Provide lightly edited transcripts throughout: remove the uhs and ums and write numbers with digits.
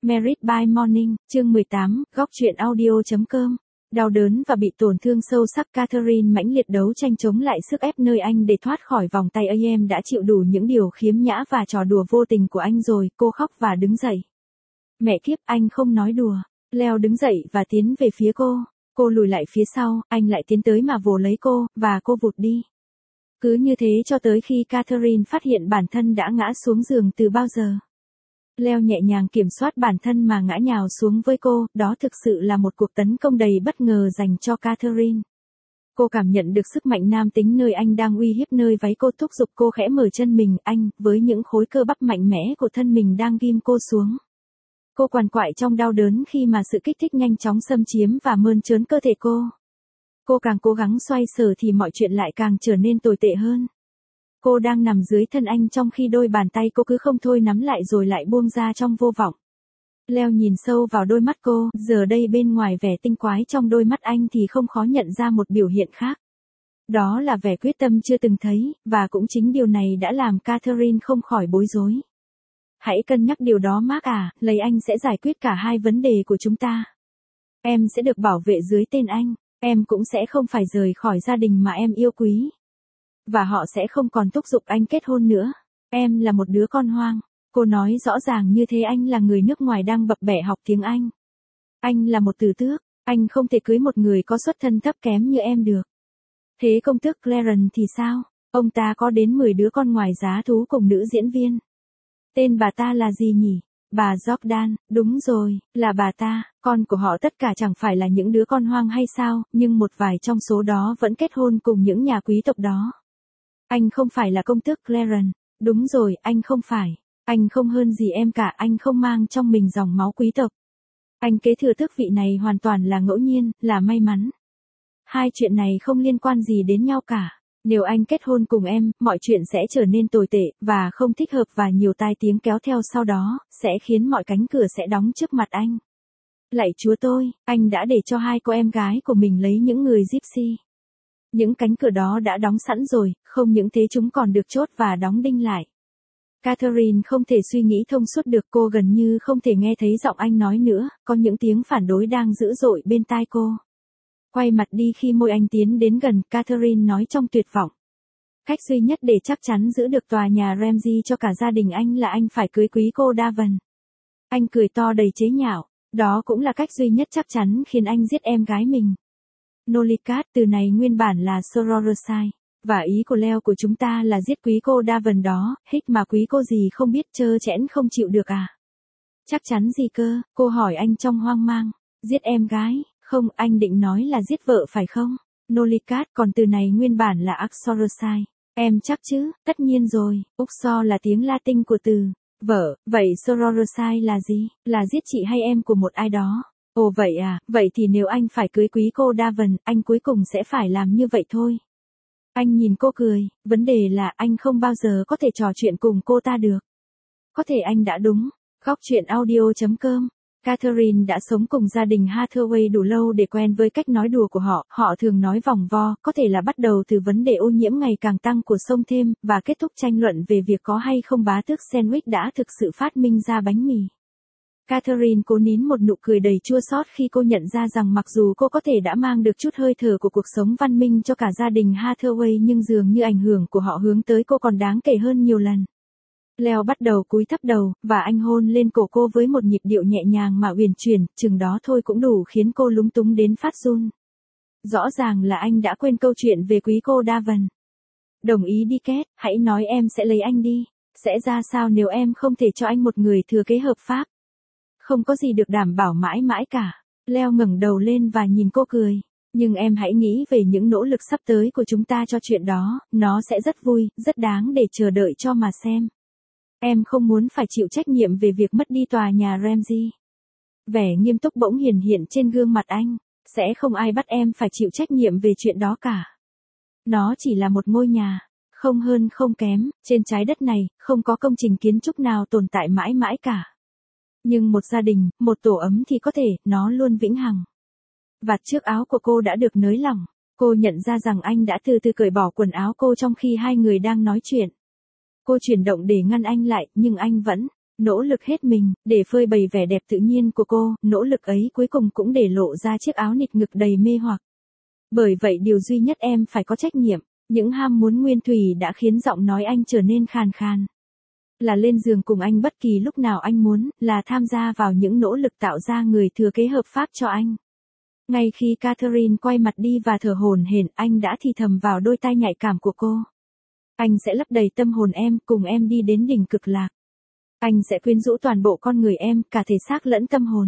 Merit by Morning, chương 18, góc truyện audio.com. Đau đớn và bị tổn thương sâu sắc, Catherine mãnh liệt đấu tranh chống lại sức ép nơi anh để thoát khỏi vòng tay AM đã chịu đủ những điều khiếm nhã và trò đùa vô tình của anh rồi, cô khóc và đứng dậy. Mẹ kiếp, anh không nói đùa. Leo đứng dậy và tiến về phía cô. Cô lùi lại phía sau, anh lại tiến tới mà vồ lấy cô, và cô vụt đi. Cứ như thế cho tới khi Catherine phát hiện bản thân đã ngã xuống giường từ bao giờ. Leo nhẹ nhàng kiểm soát bản thân mà ngã nhào xuống với cô, đó thực sự là một cuộc tấn công đầy bất ngờ dành cho Catherine. Cô cảm nhận được sức mạnh nam tính nơi anh đang uy hiếp nơi váy cô, thúc giục cô khẽ mở chân mình, anh, với những khối cơ bắp mạnh mẽ của thân mình đang ghim cô xuống. Cô quằn quại trong đau đớn khi mà sự kích thích nhanh chóng xâm chiếm và mơn trớn cơ thể cô. Cô càng cố gắng xoay sở thì mọi chuyện lại càng trở nên tồi tệ hơn. Cô đang nằm dưới thân anh trong khi đôi bàn tay cô cứ không thôi nắm lại rồi lại buông ra trong vô vọng. Leo nhìn sâu vào đôi mắt cô, giờ đây bên ngoài vẻ tinh quái trong đôi mắt anh thì không khó nhận ra một biểu hiện khác. Đó là vẻ quyết tâm chưa từng thấy, và cũng chính điều này đã làm Catherine không khỏi bối rối. Hãy cân nhắc điều đó Mark à, lấy anh sẽ giải quyết cả hai vấn đề của chúng ta. Em sẽ được bảo vệ dưới tên anh, em cũng sẽ không phải rời khỏi gia đình mà em yêu quý. Và họ sẽ không còn thúc giục anh kết hôn nữa. Em là một đứa con hoang. Cô nói rõ ràng như thế, anh là người nước ngoài đang bập bẹ học tiếng Anh. Anh là một tử tước, anh không thể cưới một người có xuất thân thấp kém như em được. Thế công tước Clarence thì sao? Ông ta có đến 10 đứa con ngoài giá thú cùng nữ diễn viên. Tên bà ta là gì nhỉ? Bà Jordan, đúng rồi, là bà ta. Con của họ tất cả chẳng phải là những đứa con hoang hay sao, nhưng một vài trong số đó vẫn kết hôn cùng những nhà quý tộc đó. Anh không phải là công tước Clarence. Đúng rồi, anh không phải. Anh không hơn gì em cả, anh không mang trong mình dòng máu quý tộc. Anh kế thừa tước vị này hoàn toàn là ngẫu nhiên, là may mắn. Hai chuyện này không liên quan gì đến nhau cả. Nếu anh kết hôn cùng em, mọi chuyện sẽ trở nên tồi tệ, và không thích hợp và nhiều tai tiếng kéo theo sau đó, sẽ khiến mọi cánh cửa sẽ đóng trước mặt anh. Lạy Chúa tôi, anh đã để cho hai cô em gái của mình lấy những người gypsy. Những cánh cửa đó đã đóng sẵn rồi, không những thế chúng còn được chốt và đóng đinh lại. Catherine không thể suy nghĩ thông suốt được, cô gần như không thể nghe thấy giọng anh nói nữa, có những tiếng phản đối đang dữ dội bên tai cô. Quay mặt đi khi môi anh tiến đến gần, Catherine nói trong tuyệt vọng. Cách duy nhất để chắc chắn giữ được tòa nhà Ramsay cho cả gia đình anh là anh phải cưới quý cô Davan. Anh cười to đầy chế nhạo, đó cũng là cách duy nhất chắc chắn khiến anh giết em gái mình. Nolikat, từ này nguyên bản là Sororosai, và ý của Leo của chúng ta là giết quý cô Davan đó, hích mà quý cô gì không biết, trơ trẽn không chịu được à? Chắc chắn gì cơ? Cô hỏi anh trong hoang mang. Giết em gái? Không, anh định nói là giết vợ phải không? Nolikat, còn từ này nguyên bản là Axorosai. Em chắc chứ? Tất nhiên rồi, Uxor là tiếng Latin của từ vợ, vậy Sororosai là gì? Là giết chị hay em của một ai đó. Ồ vậy à, vậy thì nếu anh phải cưới quý cô Davan, anh cuối cùng sẽ phải làm như vậy thôi. Anh nhìn cô cười, vấn đề là anh không bao giờ có thể trò chuyện cùng cô ta được. Có thể anh đã đúng. Góc truyện audio.com. Catherine đã sống cùng gia đình Hathaway đủ lâu để quen với cách nói đùa của họ. Họ thường nói vòng vo, có thể là bắt đầu từ vấn đề ô nhiễm ngày càng tăng của sông Thêm, và kết thúc tranh luận về việc có hay không bá tước sandwich đã thực sự phát minh ra bánh mì. Catherine cố nín một nụ cười đầy chua xót khi cô nhận ra rằng mặc dù cô có thể đã mang được chút hơi thở của cuộc sống văn minh cho cả gia đình Hathaway, nhưng dường như ảnh hưởng của họ hướng tới cô còn đáng kể hơn nhiều lần. Leo bắt đầu cúi thấp đầu, và anh hôn lên cổ cô với một nhịp điệu nhẹ nhàng mà uyển chuyển, chừng đó thôi cũng đủ khiến cô lúng túng đến phát run. Rõ ràng là anh đã quên câu chuyện về quý cô Davan. Đồng ý đi Kate, hãy nói em sẽ lấy anh đi. Sẽ ra sao nếu em không thể cho anh một người thừa kế hợp pháp? Không có gì được đảm bảo mãi mãi cả. Leo ngẩng đầu lên và nhìn cô cười. Nhưng em hãy nghĩ về những nỗ lực sắp tới của chúng ta cho chuyện đó, nó sẽ rất vui, rất đáng để chờ đợi cho mà xem. Em không muốn phải chịu trách nhiệm về việc mất đi tòa nhà Ramsay. Vẻ nghiêm túc bỗng hiển hiện trên gương mặt anh. Sẽ không ai bắt em phải chịu trách nhiệm về chuyện đó cả. Nó chỉ là một ngôi nhà, không hơn không kém, trên trái đất này, không có công trình kiến trúc nào tồn tại mãi mãi cả. Nhưng một gia đình, một tổ ấm thì có thể, nó luôn vĩnh hằng. Vạt trước áo của cô đã được nới lỏng. Cô nhận ra rằng anh đã từ từ cởi bỏ quần áo cô trong khi hai người đang nói chuyện. Cô chuyển động để ngăn anh lại, nhưng anh vẫn nỗ lực hết mình, để phơi bày vẻ đẹp tự nhiên của cô, nỗ lực ấy cuối cùng cũng để lộ ra chiếc áo nịt ngực đầy mê hoặc. Bởi vậy điều duy nhất em phải có trách nhiệm, những ham muốn nguyên thủy đã khiến giọng nói anh trở nên khàn khàn. Là lên giường cùng anh bất kỳ lúc nào anh muốn, là tham gia vào những nỗ lực tạo ra người thừa kế hợp pháp cho anh. Ngay khi Catherine quay mặt đi và thở hổn hển, anh đã thì thầm vào đôi tai nhạy cảm của cô. Anh sẽ lấp đầy tâm hồn em, cùng em đi đến đỉnh cực lạc. Anh sẽ quyến rũ toàn bộ con người em, cả thể xác lẫn tâm hồn.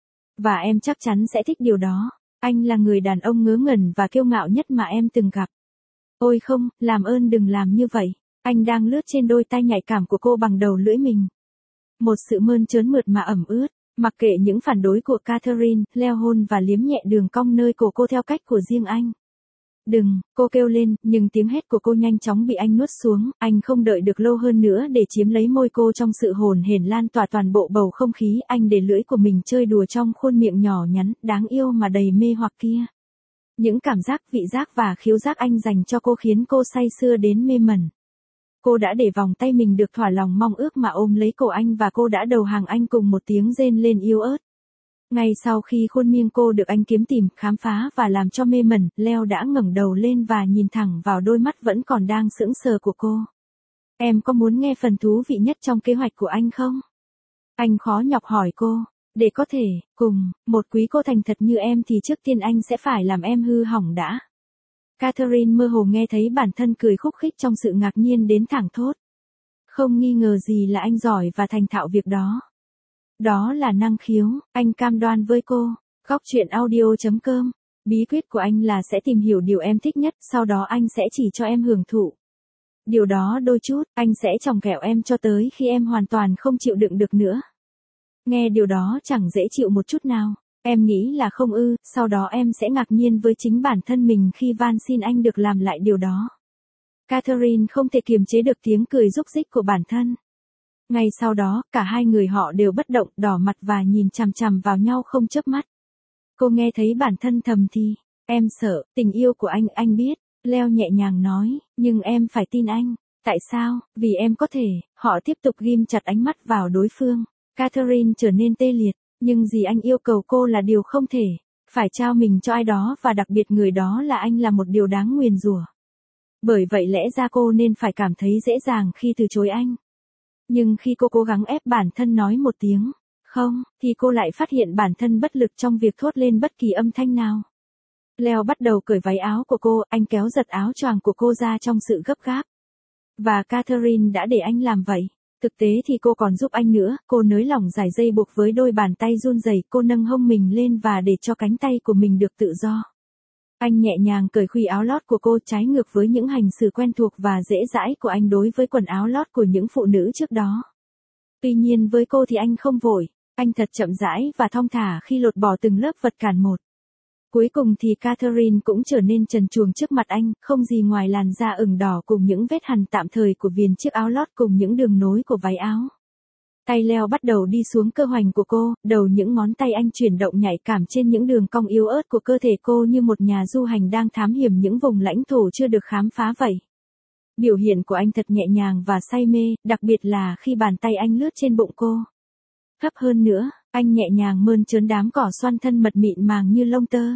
Và em chắc chắn sẽ thích điều đó. Anh là người đàn ông ngớ ngẩn và kiêu ngạo nhất mà em từng gặp. Ôi không, làm ơn đừng làm như vậy. Anh đang lướt trên đôi tai nhạy cảm của cô bằng đầu lưỡi mình. Một sự mơn trớn mượt mà ẩm ướt. Mặc kệ những phản đối của Catherine, Leo hôn và liếm nhẹ đường cong nơi cổ cô theo cách của riêng anh. Đừng, cô kêu lên, nhưng tiếng hét của cô nhanh chóng bị anh nuốt xuống, anh không đợi được lâu hơn nữa để chiếm lấy môi cô trong sự hồn hển lan tỏa toàn bộ bầu không khí, anh để lưỡi của mình chơi đùa trong khuôn miệng nhỏ nhắn, đáng yêu mà đầy mê hoặc kia. Những cảm giác, vị giác và khiếu giác anh dành cho cô khiến cô say sưa đến mê mẩn. Cô đã để vòng tay mình được thỏa lòng mong ước mà ôm lấy cổ anh và cô đã đầu hàng anh cùng một tiếng rên lên yếu ớt. Ngay sau khi khuôn miệng cô được anh kiếm tìm, khám phá và làm cho mê mẩn, Leo đã ngẩng đầu lên và nhìn thẳng vào đôi mắt vẫn còn đang sững sờ của cô. Em có muốn nghe phần thú vị nhất trong kế hoạch của anh không? Anh khó nhọc hỏi cô. Để có thể, cùng, một quý cô thành thật như em thì trước tiên anh sẽ phải làm em hư hỏng đã. Catherine mơ hồ nghe thấy bản thân cười khúc khích trong sự ngạc nhiên đến thẳng thốt. Không nghi ngờ gì là anh giỏi và thành thạo việc đó. Đó là năng khiếu, anh cam đoan với cô. Góc truyện audio.com. Bí quyết của anh là sẽ tìm hiểu điều em thích nhất, sau đó anh sẽ chỉ cho em hưởng thụ. Điều đó đôi chút, anh sẽ chòng kẹo em cho tới khi em hoàn toàn không chịu đựng được nữa. Nghe điều đó chẳng dễ chịu một chút nào. Em nghĩ là không ư, sau đó em sẽ ngạc nhiên với chính bản thân mình khi van xin anh được làm lại điều đó. Catherine không thể kiềm chế được tiếng cười rúc rích của bản thân. Ngay sau đó, cả hai người họ đều bất động, đỏ mặt và nhìn chằm chằm vào nhau không chớp mắt. Cô nghe thấy bản thân thầm thì, em sợ, tình yêu của anh biết, Leo nhẹ nhàng nói, nhưng em phải tin anh. Tại sao? Vì em có thể, họ tiếp tục ghim chặt ánh mắt vào đối phương. Catherine trở nên tê liệt, nhưng gì anh yêu cầu cô là điều không thể. Phải trao mình cho ai đó và đặc biệt người đó là anh là một điều đáng nguyền rủa. Bởi vậy lẽ ra cô nên phải cảm thấy dễ dàng khi từ chối anh. Nhưng khi cô cố gắng ép bản thân nói một tiếng, không, thì cô lại phát hiện bản thân bất lực trong việc thốt lên bất kỳ âm thanh nào. Leo bắt đầu cởi váy áo của cô, anh kéo giật áo choàng của cô ra trong sự gấp gáp. Và Catherine đã để anh làm vậy. Thực tế thì cô còn giúp anh nữa, cô nới lỏng dải dây buộc với đôi bàn tay run rẩy, cô nâng hông mình lên và để cho cánh tay của mình được tự do. Anh nhẹ nhàng cởi khuy áo lót của cô, trái ngược với những hành xử quen thuộc và dễ dãi của anh đối với quần áo lót của những phụ nữ trước đó. Tuy nhiên với cô thì anh không vội, anh thật chậm rãi và thong thả khi lột bỏ từng lớp vật cản một. Cuối cùng thì Catherine cũng trở nên trần truồng trước mặt anh, không gì ngoài làn da ửng đỏ cùng những vết hằn tạm thời của viền chiếc áo lót cùng những đường nối của váy áo. Tay Leo bắt đầu đi xuống cơ hoành của cô, đầu những ngón tay anh chuyển động nhạy cảm trên những đường cong yếu ớt của cơ thể cô như một nhà du hành đang thám hiểm những vùng lãnh thổ chưa được khám phá vậy. Biểu hiện của anh thật nhẹ nhàng và say mê, đặc biệt là khi bàn tay anh lướt trên bụng cô. Thấp hơn nữa, anh nhẹ nhàng mơn trớn đám cỏ xoăn thân mật mịn màng như lông tơ.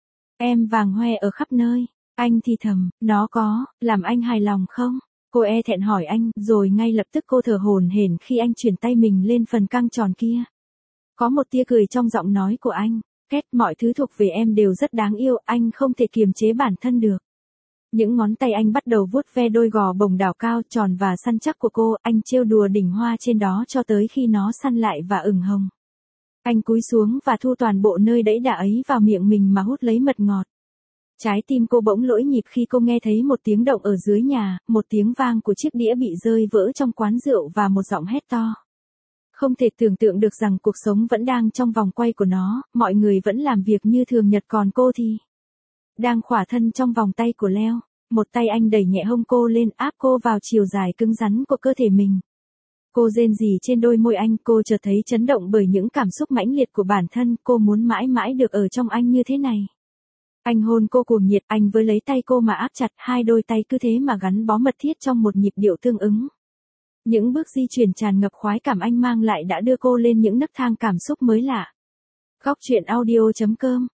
Em vàng hoe ở khắp nơi, anh thì thầm, nó có, làm anh hài lòng không? Cô e thẹn hỏi anh, rồi ngay lập tức cô thở hổn hển khi anh chuyển tay mình lên phần căng tròn kia. Có một tia cười trong giọng nói của anh, Kết, mọi thứ thuộc về em đều rất đáng yêu, anh không thể kiềm chế bản thân được. Những ngón tay anh bắt đầu vuốt ve đôi gò bồng đảo cao tròn và săn chắc của cô, anh trêu đùa đỉnh hoa trên đó cho tới khi nó săn lại và ửng hồng. Anh cúi xuống và thu toàn bộ nơi đẫy đà ấy vào miệng mình mà hút lấy mật ngọt. Trái tim cô bỗng lỗi nhịp khi cô nghe thấy một tiếng động ở dưới nhà, một tiếng vang của chiếc đĩa bị rơi vỡ trong quán rượu và một giọng hét to. Không thể tưởng tượng được rằng cuộc sống vẫn đang trong vòng quay của nó, mọi người vẫn làm việc như thường nhật còn cô thì đang khỏa thân trong vòng tay của Leo. Một tay anh đẩy nhẹ hông cô lên, áp cô vào chiều dài cứng rắn của cơ thể mình. Cô rên rỉ trên đôi môi anh, cô chợt thấy chấn động bởi những cảm xúc mãnh liệt của bản thân, cô muốn mãi mãi được ở trong anh như thế này. Anh hôn cô cuồng nhiệt, anh với lấy tay cô mà áp chặt, hai đôi tay cứ thế mà gắn bó mật thiết trong một nhịp điệu tương ứng. Những bước di chuyển tràn ngập khoái cảm anh mang lại đã đưa cô lên những nấc thang cảm xúc mới lạ. Góc chuyện audio.com.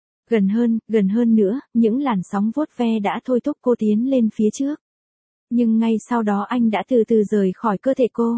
Gần hơn nữa, những làn sóng vuốt ve đã thôi thúc cô tiến lên phía trước. Nhưng ngay sau đó anh đã từ từ rời khỏi cơ thể cô.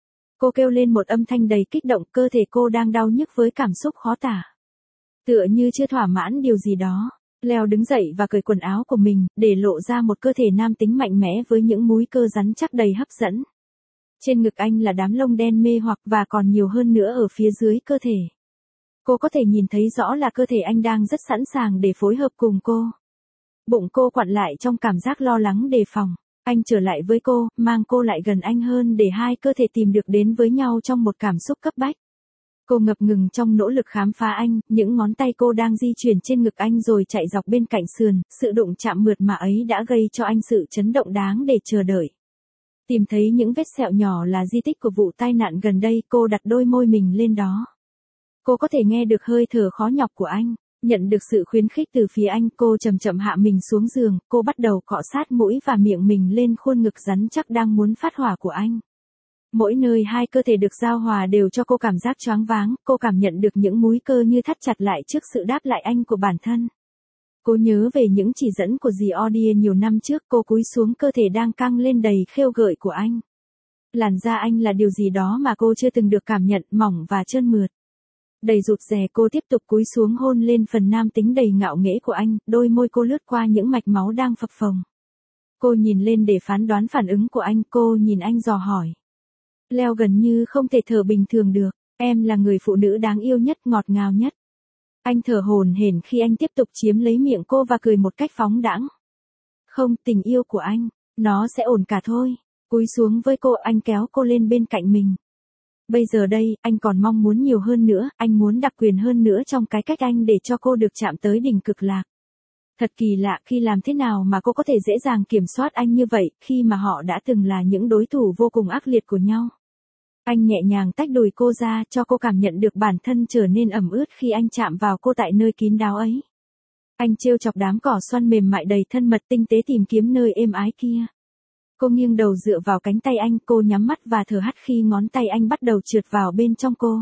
Cô kêu lên một âm thanh đầy kích động, cơ thể cô đang đau nhức với cảm xúc khó tả. Tựa như chưa thỏa mãn điều gì đó, Leo đứng dậy và cởi quần áo của mình, để lộ ra một cơ thể nam tính mạnh mẽ với những múi cơ rắn chắc đầy hấp dẫn. Trên ngực anh là đám lông đen mê hoặc và còn nhiều hơn nữa ở phía dưới cơ thể. Cô có thể nhìn thấy rõ là cơ thể anh đang rất sẵn sàng để phối hợp cùng cô. Bụng cô quặn lại trong cảm giác lo lắng đề phòng. Anh trở lại với cô, mang cô lại gần anh hơn để hai cơ thể tìm được đến với nhau trong một cảm xúc cấp bách. Cô ngập ngừng trong nỗ lực khám phá anh, những ngón tay cô đang di chuyển trên ngực anh rồi chạy dọc bên cạnh sườn, sự đụng chạm mượt mà ấy đã gây cho anh sự chấn động đáng để chờ đợi. Tìm thấy những vết sẹo nhỏ là di tích của vụ tai nạn gần đây, cô đặt đôi môi mình lên đó. Cô có thể nghe được hơi thở khó nhọc của anh, nhận được sự khuyến khích từ phía anh, cô chậm chậm hạ mình xuống giường, cô bắt đầu cọ sát mũi và miệng mình lên khuôn ngực rắn chắc đang muốn phát hỏa của anh. Mỗi nơi hai cơ thể được giao hòa đều cho cô cảm giác choáng váng, cô cảm nhận được những múi cơ như thắt chặt lại trước sự đáp lại anh của bản thân. Cô nhớ về những chỉ dẫn của dì Odie nhiều năm trước, cô cúi xuống cơ thể đang căng lên đầy khêu gợi của anh. Làn da anh là điều gì đó mà cô chưa từng được cảm nhận, mỏng và trơn mượt. Đầy rụt rè cô tiếp tục cúi xuống hôn lên phần nam tính đầy ngạo nghễ của anh, đôi môi cô lướt qua những mạch máu đang phập phồng. Cô nhìn lên để phán đoán phản ứng của anh, cô nhìn anh dò hỏi. Leo gần như không thể thở bình thường được, em là người phụ nữ đáng yêu nhất, ngọt ngào nhất. Anh thở hổn hển khi anh tiếp tục chiếm lấy miệng cô và cười một cách phóng đãng. Không, tình yêu của anh, nó sẽ ổn cả thôi. Cúi xuống với cô, anh kéo cô lên bên cạnh mình. Bây giờ đây, anh còn mong muốn nhiều hơn nữa, anh muốn đặc quyền hơn nữa trong cái cách anh để cho cô được chạm tới đỉnh cực lạc. Thật kỳ lạ khi làm thế nào mà cô có thể dễ dàng kiểm soát anh như vậy, khi mà họ đã từng là những đối thủ vô cùng ác liệt của nhau. Anh nhẹ nhàng tách đùi cô ra, cho cô cảm nhận được bản thân trở nên ẩm ướt khi anh chạm vào cô tại nơi kín đáo ấy. Anh trêu chọc đám cỏ xoăn mềm mại đầy thân mật, tinh tế tìm kiếm nơi êm ái kia. Cô nghiêng đầu dựa vào cánh tay anh, cô nhắm mắt và thở hắt khi ngón tay anh bắt đầu trượt vào bên trong cô.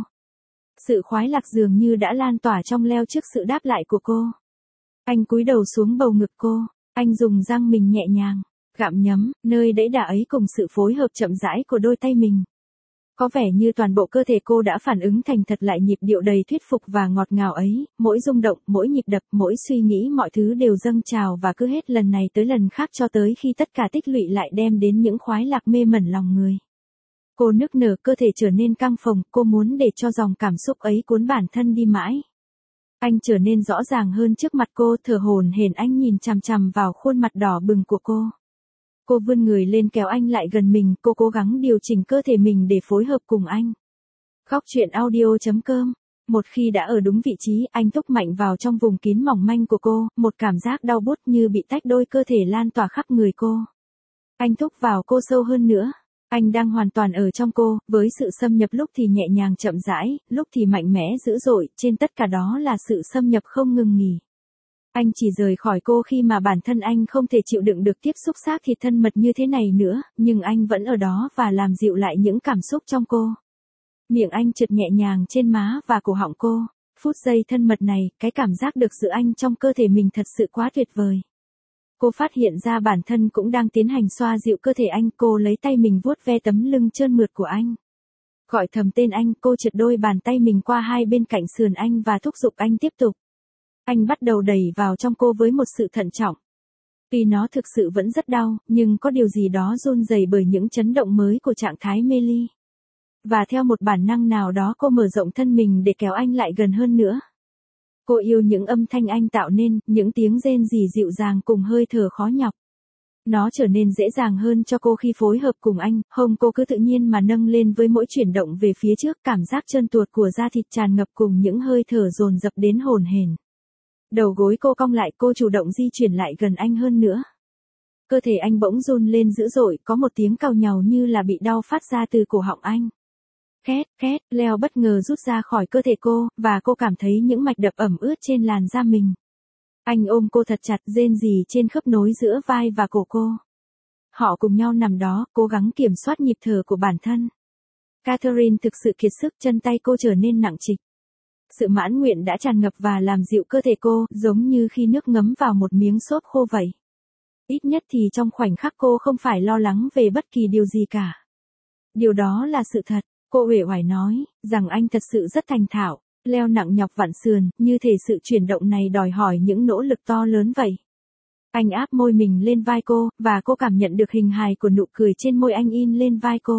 Sự khoái lạc dường như đã lan tỏa trong Leo trước sự đáp lại của cô. Anh cúi đầu xuống bầu ngực cô, anh dùng răng mình nhẹ nhàng, gặm nhấm, nơi đẫy đà ấy cùng sự phối hợp chậm rãi của đôi tay mình. Có vẻ như toàn bộ cơ thể cô đã phản ứng thành thật lại nhịp điệu đầy thuyết phục và ngọt ngào ấy, mỗi rung động, mỗi nhịp đập, mỗi suy nghĩ, mọi thứ đều dâng trào và cứ hết lần này tới lần khác cho tới khi tất cả tích lũy lại đem đến những khoái lạc mê mẩn lòng người. Cô nức nở, cơ thể trở nên căng phồng, cô muốn để cho dòng cảm xúc ấy cuốn bản thân đi mãi. Anh trở nên rõ ràng hơn trước mặt cô, thở hổn hển, anh nhìn chằm chằm vào khuôn mặt đỏ bừng của cô. Cô vươn người lên kéo anh lại gần mình, cô cố gắng điều chỉnh cơ thể mình để phối hợp cùng anh. Góc chuyện audio.com. Một khi đã ở đúng vị trí, anh thúc mạnh vào trong vùng kín mỏng manh của cô, một cảm giác đau buốt như bị tách đôi cơ thể lan tỏa khắp người cô. Anh thúc vào cô sâu hơn nữa. Anh đang hoàn toàn ở trong cô, với sự xâm nhập lúc thì nhẹ nhàng chậm rãi, lúc thì mạnh mẽ dữ dội, trên tất cả đó là sự xâm nhập không ngừng nghỉ. Anh chỉ rời khỏi cô khi mà bản thân anh không thể chịu đựng được tiếp xúc xác thịt thân mật như thế này nữa, nhưng anh vẫn ở đó và làm dịu lại những cảm xúc trong cô. Miệng anh trượt nhẹ nhàng trên má và cổ họng cô. Phút giây thân mật này, cái cảm giác được giữ anh trong cơ thể mình thật sự quá tuyệt vời. Cô phát hiện ra bản thân cũng đang tiến hành xoa dịu cơ thể anh, cô lấy tay mình vuốt ve tấm lưng trơn mượt của anh. Gọi thầm tên anh, cô trượt đôi bàn tay mình qua hai bên cạnh sườn anh và thúc giục anh tiếp tục. Anh bắt đầu đẩy vào trong cô với một sự thận trọng. Tuy nó thực sự vẫn rất đau, nhưng có điều gì đó run rẩy bởi những chấn động mới của trạng thái mê ly. Và theo một bản năng nào đó cô mở rộng thân mình để kéo anh lại gần hơn nữa. Cô yêu những âm thanh anh tạo nên, những tiếng rên rỉ dịu dàng cùng hơi thở khó nhọc. Nó trở nên dễ dàng hơn cho cô khi phối hợp cùng anh, hông cô cứ tự nhiên mà nâng lên với mỗi chuyển động về phía trước, cảm giác trơn tuột của da thịt tràn ngập cùng những hơi thở dồn dập đến hồn hển. Đầu gối cô cong lại, cô chủ động di chuyển lại gần anh hơn nữa. Cơ thể anh bỗng run lên dữ dội, có một tiếng cào nhàu như là bị đau phát ra từ cổ họng anh. Két, két, Leo bất ngờ rút ra khỏi cơ thể cô, và cô cảm thấy những mạch đập ẩm ướt trên làn da mình. Anh ôm cô thật chặt, rên rỉ trên khớp nối giữa vai và cổ cô. Họ cùng nhau nằm đó, cố gắng kiểm soát nhịp thở của bản thân. Catherine thực sự kiệt sức, chân tay cô trở nên nặng trịch. Sự mãn nguyện đã tràn ngập và làm dịu cơ thể cô, giống như khi nước ngấm vào một miếng xốp khô vậy. Ít nhất thì trong khoảnh khắc cô không phải lo lắng về bất kỳ điều gì cả. Điều đó là sự thật, cô uể oải nói, rằng anh thật sự rất thành thạo, leo nặng nhọc vặn sườn, như thể sự chuyển động này đòi hỏi những nỗ lực to lớn vậy. Anh áp môi mình lên vai cô, và cô cảm nhận được hình hài của nụ cười trên môi anh in lên vai cô.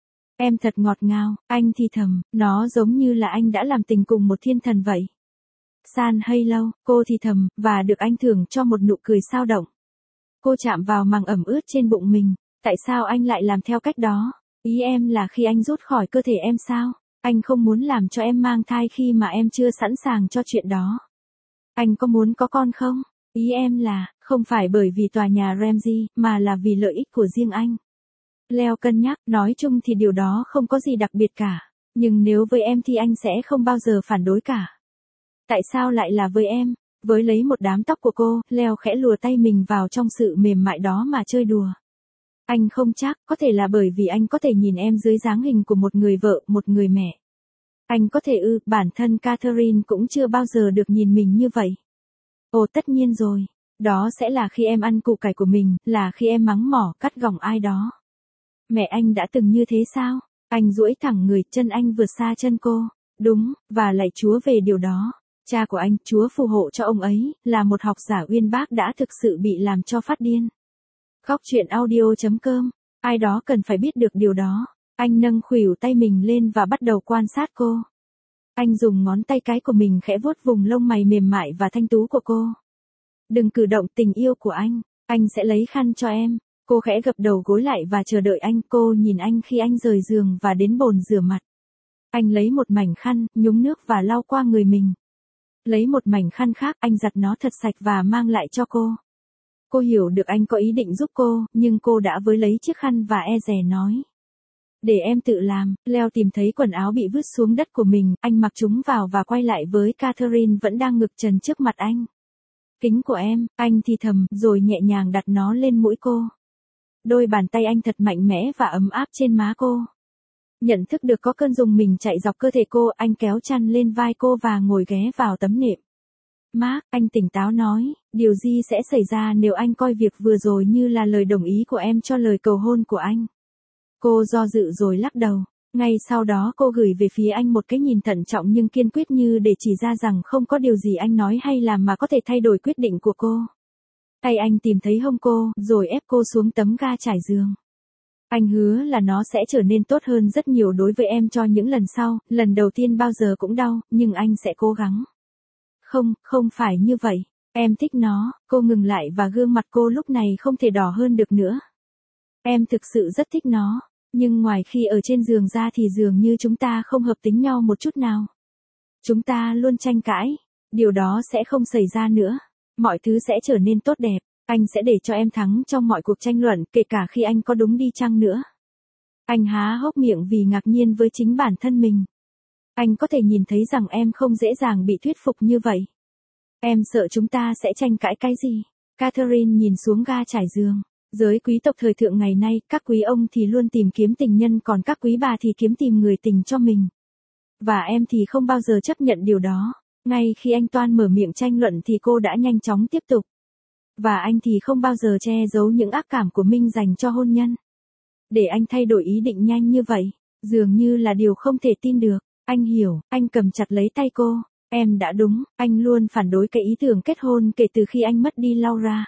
Em thật ngọt ngào, anh thì thầm, nó giống như là anh đã làm tình cùng một thiên thần vậy. San hay lâu, cô thì thầm, và được anh thưởng cho một nụ cười sao động. Cô chạm vào màng ẩm ướt trên bụng mình, tại sao anh lại làm theo cách đó? Ý em là khi anh rút khỏi cơ thể em sao? Anh không muốn làm cho em mang thai khi mà em chưa sẵn sàng cho chuyện đó. Anh có muốn có con không? Ý em là, không phải bởi vì tòa nhà Ramsay, mà là vì lợi ích của riêng anh. Leo cân nhắc, nói chung thì điều đó không có gì đặc biệt cả. Nhưng nếu với em thì anh sẽ không bao giờ phản đối cả. Tại sao lại là với em? Với lấy một đám tóc của cô, Leo khẽ lùa tay mình vào trong sự mềm mại đó mà chơi đùa. Anh không chắc, có thể là bởi vì anh có thể nhìn em dưới dáng hình của một người vợ, một người mẹ. Anh có thể bản thân Catherine cũng chưa bao giờ được nhìn mình như vậy. Ồ tất nhiên rồi, đó sẽ là khi em ăn củ cải của mình, là khi em mắng mỏ, cắt gỏng ai đó. Mẹ anh đã từng như thế sao? Anh duỗi thẳng người, chân anh vượt xa chân cô. Đúng, và lạy Chúa về điều đó. Cha của anh, Chúa phù hộ cho ông ấy, là một học giả uyên bác đã thực sự bị làm cho phát điên. Góc truyện audio.com. Ai đó cần phải biết được điều đó. Anh nâng khuỷu tay mình lên và bắt đầu quan sát cô. Anh dùng ngón tay cái của mình khẽ vuốt vùng lông mày mềm mại và thanh tú của cô. Đừng cử động, tình yêu của anh sẽ lấy khăn cho em. Cô khẽ gập đầu gối lại và chờ đợi anh. Cô nhìn anh khi anh rời giường và đến bồn rửa mặt. Anh lấy một mảnh khăn, nhúng nước và lau qua người mình. Lấy một mảnh khăn khác, anh giặt nó thật sạch và mang lại cho cô. Cô hiểu được anh có ý định giúp cô, nhưng cô đã với lấy chiếc khăn và e dè nói. Để em tự làm. Leo tìm thấy quần áo bị vứt xuống đất của mình, anh mặc chúng vào và quay lại với Catherine vẫn đang ngực trần trước mặt anh. Kính của em, anh thì thầm, rồi nhẹ nhàng đặt nó lên mũi cô. Đôi bàn tay anh thật mạnh mẽ và ấm áp trên má cô. Nhận thức được có cơn rùng mình chạy dọc cơ thể cô, anh kéo chăn lên vai cô và ngồi ghé vào tấm nệm. Mark, anh tỉnh táo nói, điều gì sẽ xảy ra nếu anh coi việc vừa rồi như là lời đồng ý của em cho lời cầu hôn của anh? Cô do dự rồi lắc đầu. Ngay sau đó cô gửi về phía anh một cái nhìn thận trọng nhưng kiên quyết như để chỉ ra rằng không có điều gì anh nói hay làm mà có thể thay đổi quyết định của cô. Tay anh tìm thấy hông cô, rồi ép cô xuống tấm ga trải giường. Anh hứa là nó sẽ trở nên tốt hơn rất nhiều đối với em cho những lần sau, lần đầu tiên bao giờ cũng đau, nhưng anh sẽ cố gắng. Không phải như vậy. Em thích nó. Cô ngừng lại và gương mặt cô lúc này không thể đỏ hơn được nữa. Em thực sự rất thích nó. Nhưng ngoài khi ở trên giường ra thì dường như chúng ta không hợp tính nhau một chút nào. Chúng ta luôn tranh cãi. Điều đó sẽ không xảy ra nữa. Mọi thứ sẽ trở nên tốt đẹp. Anh sẽ để cho em thắng trong mọi cuộc tranh luận, kể cả khi anh có đúng đi chăng nữa. Anh há hốc miệng vì ngạc nhiên với chính bản thân mình. Anh có thể nhìn thấy rằng em không dễ dàng bị thuyết phục như vậy. Em sợ chúng ta sẽ tranh cãi cái gì? Catherine nhìn xuống ga trải giường. Giới quý tộc thời thượng ngày nay, các quý ông thì luôn tìm kiếm tình nhân, còn các quý bà thì kiếm tìm người tình cho mình. Và em thì không bao giờ chấp nhận điều đó. Ngay khi anh toan mở miệng tranh luận thì cô đã nhanh chóng tiếp tục. Và anh thì không bao giờ che giấu những ác cảm của mình dành cho hôn nhân. Để anh thay đổi ý định nhanh như vậy, dường như là điều không thể tin được. Anh hiểu, anh cầm chặt lấy tay cô. Em đã đúng, anh luôn phản đối cái ý tưởng kết hôn kể từ khi anh mất đi Laura.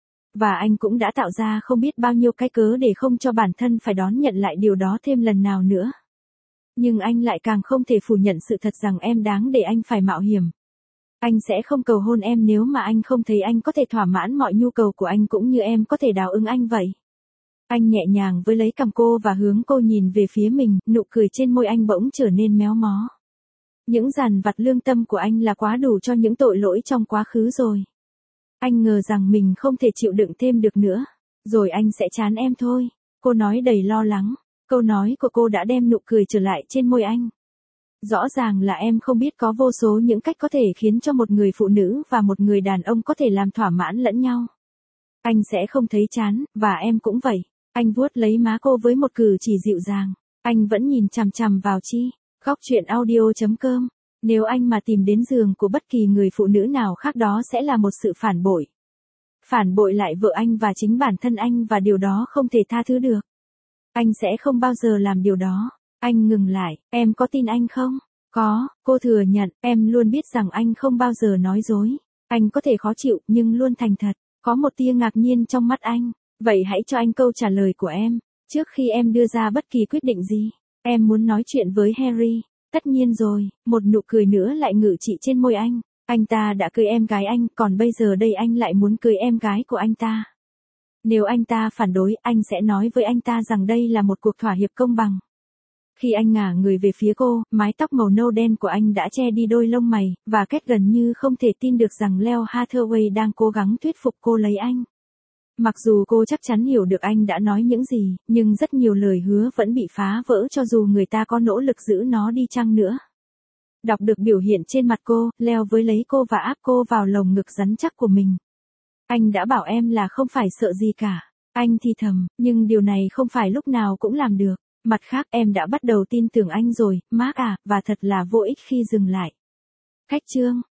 Và anh cũng đã tạo ra không biết bao nhiêu cái cớ để không cho bản thân phải đón nhận lại điều đó thêm lần nào nữa. Nhưng anh lại càng không thể phủ nhận sự thật rằng em đáng để anh phải mạo hiểm. Anh sẽ không cầu hôn em nếu mà anh không thấy anh có thể thỏa mãn mọi nhu cầu của anh cũng như em có thể đáp ứng anh vậy. Anh nhẹ nhàng với lấy cằm cô và hướng cô nhìn về phía mình, nụ cười trên môi anh bỗng trở nên méo mó. Những dằn vặt lương tâm của anh là quá đủ cho những tội lỗi trong quá khứ rồi. Anh ngờ rằng mình không thể chịu đựng thêm được nữa. Rồi anh sẽ chán em thôi. Cô nói đầy lo lắng. Câu nói của cô đã đem nụ cười trở lại trên môi anh. Rõ ràng là em không biết có vô số những cách có thể khiến cho một người phụ nữ và một người đàn ông có thể làm thỏa mãn lẫn nhau. Anh sẽ không thấy chán, và em cũng vậy. Anh vuốt lấy má cô với một cử chỉ dịu dàng. Anh vẫn nhìn chằm chằm vào Chi. Góc chuyện audio.com. Nếu anh mà tìm đến giường của bất kỳ người phụ nữ nào khác đó sẽ là một sự phản bội. Phản bội lại vợ anh và chính bản thân anh và điều đó không thể tha thứ được. Anh sẽ không bao giờ làm điều đó. Anh ngừng lại, em có tin anh không? Có, cô thừa nhận, em luôn biết rằng anh không bao giờ nói dối. Anh có thể khó chịu nhưng luôn thành thật. Có một tia ngạc nhiên trong mắt anh. Vậy hãy cho anh câu trả lời của em. Trước khi em đưa ra bất kỳ quyết định gì, em muốn nói chuyện với Harry. Tất nhiên rồi, một nụ cười nữa lại ngự trị trên môi anh. Anh ta đã cưới em gái anh, còn bây giờ đây anh lại muốn cưới em gái của anh ta. Nếu anh ta phản đối, anh sẽ nói với anh ta rằng đây là một cuộc thỏa hiệp công bằng. Khi anh ngả người về phía cô, mái tóc màu nâu đen của anh đã che đi đôi lông mày, và Kate gần như không thể tin được rằng Leo Hathaway đang cố gắng thuyết phục cô lấy anh. Mặc dù cô chắc chắn hiểu được anh đã nói những gì, nhưng rất nhiều lời hứa vẫn bị phá vỡ cho dù người ta có nỗ lực giữ nó đi chăng nữa. Đọc được biểu hiện trên mặt cô, Leo với lấy cô và áp cô vào lồng ngực rắn chắc của mình. Anh đã bảo em là không phải sợ gì cả. Anh thì thầm, nhưng điều này không phải lúc nào cũng làm được. Mặt khác em đã bắt đầu tin tưởng anh rồi, Mark à, và thật là vô ích khi dừng lại. Khách chương